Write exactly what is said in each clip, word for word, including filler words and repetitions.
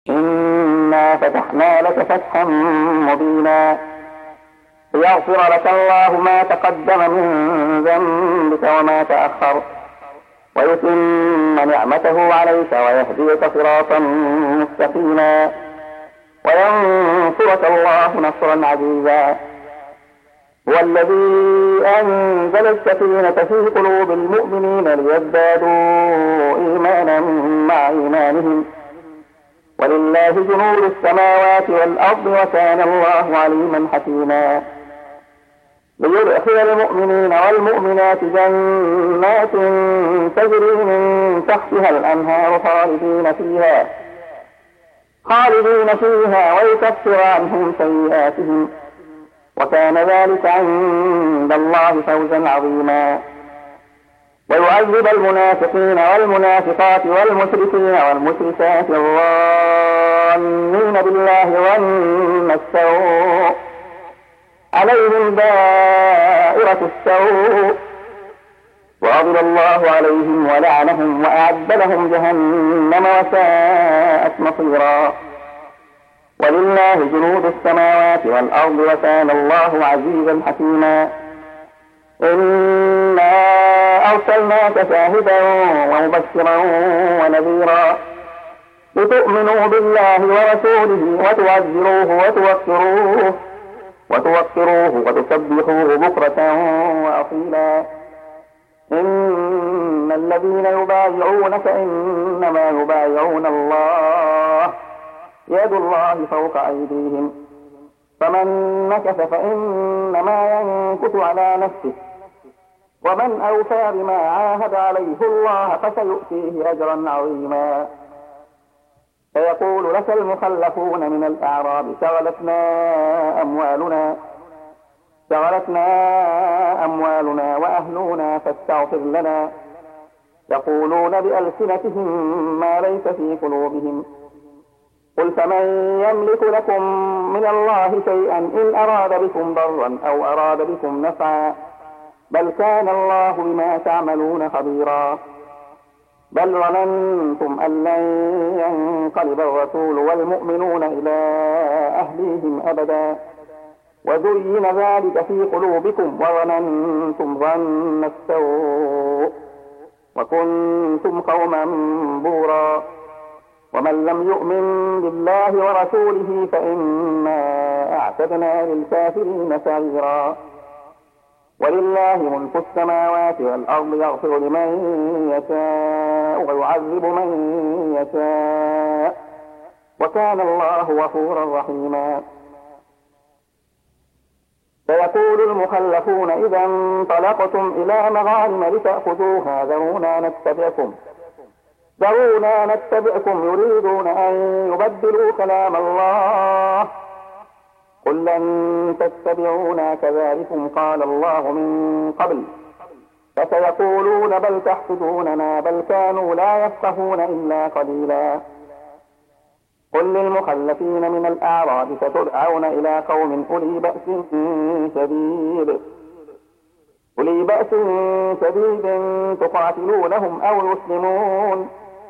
إنا فتحنا لك فتحا مبينا ليغفر لك الله ما تقدم من ذنبك وما تأخر ويتم نعمته عليك ويهديك صراطا مستقيما وينصرك الله نصرا عزيزا. هو الذي أنزل السكينة في قلوب المؤمنين ليزدادوا إيمانا مع إيمانهم ولله جنود السماوات والأرض وكان الله عليما حكيما. ليدخل المؤمنين والمؤمنات جنات تجري من تحتها الأنهار خالدين فيها خالدين فيها ويكفر عنهم سيئاتهم وكان ذلك عند الله فوزا عظيما. ويعذب المنافقين والمنافقات والمشركين والمشركات الظانين بالله ظن السوء عليهم دائرة السوء وغضب الله عليهم ولعنهم وأعد لهم جهنم وساءت مصيرا. ولله جنود السماوات والأرض وكان الله عزيزا حكيما. إنا أرسلناك شاهدا ومبشرا ونذيرا لتؤمنوا بالله ورسوله وتعزروه وتوقروه وتوقروه وتسبحوه بكرة وأصيلا. إن الذين يبايعونك إنما يبايعون الله يد الله فوق أيديهم فمن نكث فإنما ينكث على نفسه ومن أوفى بما عاهد عليه الله فسيؤتيه أجرا عظيما. فيقول لك المخلفون من الأعراب شغلتنا أموالنا شغلتنا أموالنا وأهلنا فاستغفر لنا يقولون بألسنتهم ما ليس في قلوبهم قل فمن يملك لكم من الله شيئا إن أراد بكم ضرا أو أراد بكم نفعا بل كان الله بما تعملون خبيرا. بل ظننتم أن لن ينقلب الرسول والمؤمنون إلى أهليهم أبدا وزين ذلك في قلوبكم وظننتم ظن السوء وكنتم قوما بورا. ومن لم يؤمن بالله ورسوله فإنا أعتدنا للكافرين سعيرا. ولله ملك السماوات والأرض يغفر لمن يشاء ويعذب من يشاء وكان الله غفورا رحيما. سيقول المخلفون إذا انطلقتم إلى مغانم لتأخذوها ذرونا نتبعكم ذرونا نتبعكم يريدون أن يبدلوا كلام الله قل لن تتبعونا كذلكم قال الله من قبل فسيقولون بل تحسدوننا بل كانوا لا يفقهون إلا قليلا. قل للمخلفين من الأعراب ستدعون إلى قوم أولي بأس شديد أولي بأس شديد تقاتلونهم أو يسلمون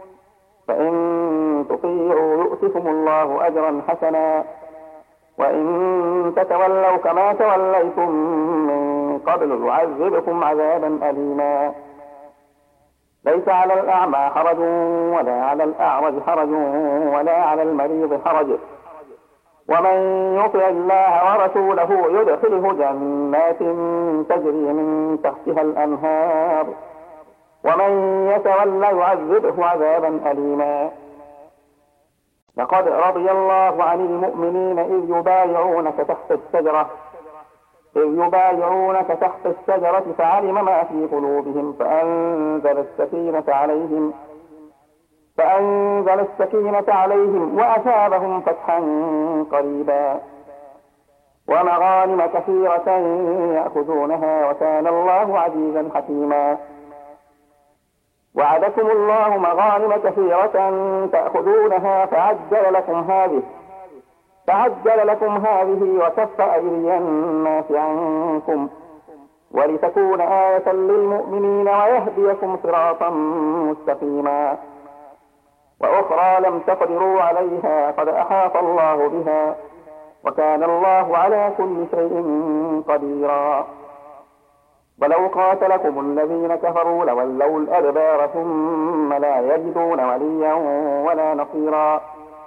فإن تطيعوا يؤتكم الله أجرا حسنا وإن تتولوا كما توليتم من قبل يعذبكم عذابا أليما. ليس على الأعمى حرج ولا على الأعرج حرج ولا على المريض حرج ومن يطع الله ورسوله يدخله جنات تجري من تحتها الأنهار ومن يتولى يعذبه عذابا أليما. لقد رضي الله عن المؤمنين إذ يبايعونك تحت الشجرة إذ يبايعونك تحت الشجرة فعلم ما في قلوبهم فأنزل السكينة عليهم فأنزل السكينة عليهم وأثابهم فتحا قريبا ومغانم كثيرة يأخذونها وكان الله عزيزا حكيما. وعدكم الله مغانم كثيرة تأخذونها فعجل لكم هذه فعجل لكم هذه وكف أيدي الناس عنكم ولتكون آية للمؤمنين ويهديكم صراطا مستقيما. وأخرى لم تقدروا عليها قد أحاط الله بها وكان الله على كل شيء قديرا. ولو قاتلكم الذين كفروا لولوا الأدبار ثم لا يجدون وليا ولا نصيرا.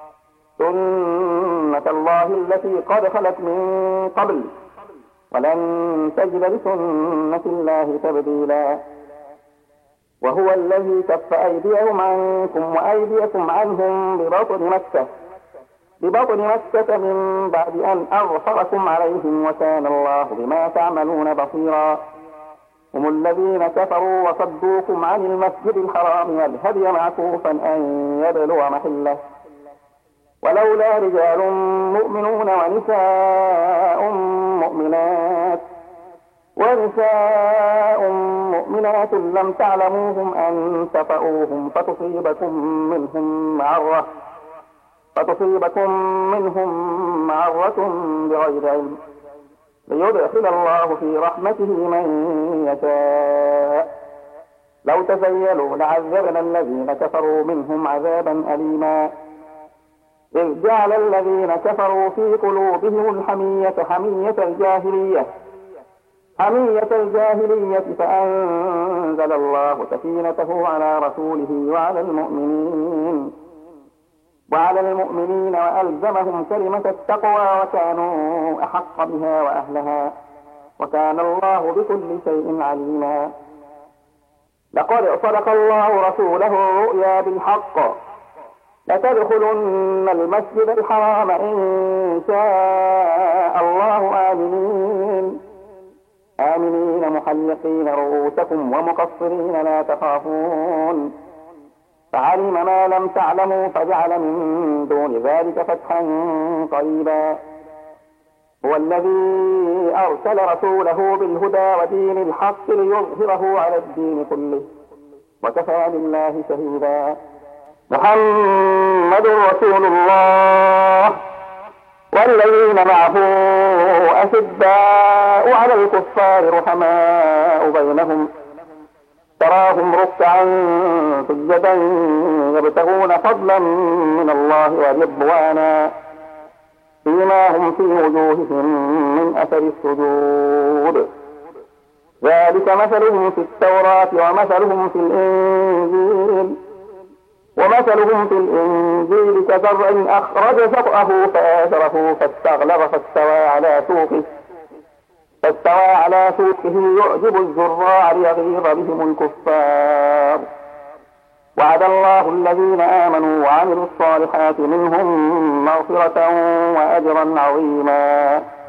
سنة الله التي قد خلت من قبل ولن تجد لسنة الله تبديلا. وهو الذي كف أيديهم عنكم وأيديكم عنهم ببطن مكة ببطن مكة من بعد أن أظفركم عليهم وكان الله بما تعملون بصيرا. هم الذين كفروا وصدوكم عن المسجد الحرام والهدي معكوفا أن يبلغ محله ولولا رجال مؤمنون ونساء مؤمنات ونساء مؤمنات لم تعلموهم أن تطؤوهم فتصيبكم منهم معرة فتصيبكم منهم معرة بغير علم ليدخل الله في رحمته من يشاء. لو تزيلوا لعذبنا الذين كفروا منهم عذابا أليما. إذ جعل الذين كفروا في قلوبهم الحمية حمية الجاهلية حمية الجاهلية فأنزل الله سكينته على رسوله وعلى المؤمنين وعلى المؤمنين وألزمهم كلمة التقوى وكانوا أحق بها وأهلها وكان الله بكل شيء عليما. لقد صدق الله رسوله الرؤيا بالحق لتدخلن المسجد الحرام إن شاء الله آمنين آمنين محلقين رؤوسكم ومقصرين لا تخافون فعلم ما لم تعلموا فجعل من دون ذلك فتحا قريبا. هو الذي أرسل رسوله بالهدى ودين الحق ليظهره على الدين كله وكفى بالله شهيدا. محمد رسول الله والذين معه أشداء على الكفار رحماء بينهم تراهم ركعا سجدا يبتغون فضلا من الله ورضوانا فيما هم في وجوههم من أثر السجود ذلك مثلهم في التوراة ومثلهم في الإنجيل ومثلهم في الإنجيل كزرع أخرج شطأه فآزره فاستغلظ فاستوى على سوقه فاستوى على سوقه يعجب الزراع ليغيظ بهم الكفار. وعد الله الذين آمنوا وعملوا الصالحات منهم مغفرة وأجرا عظيما.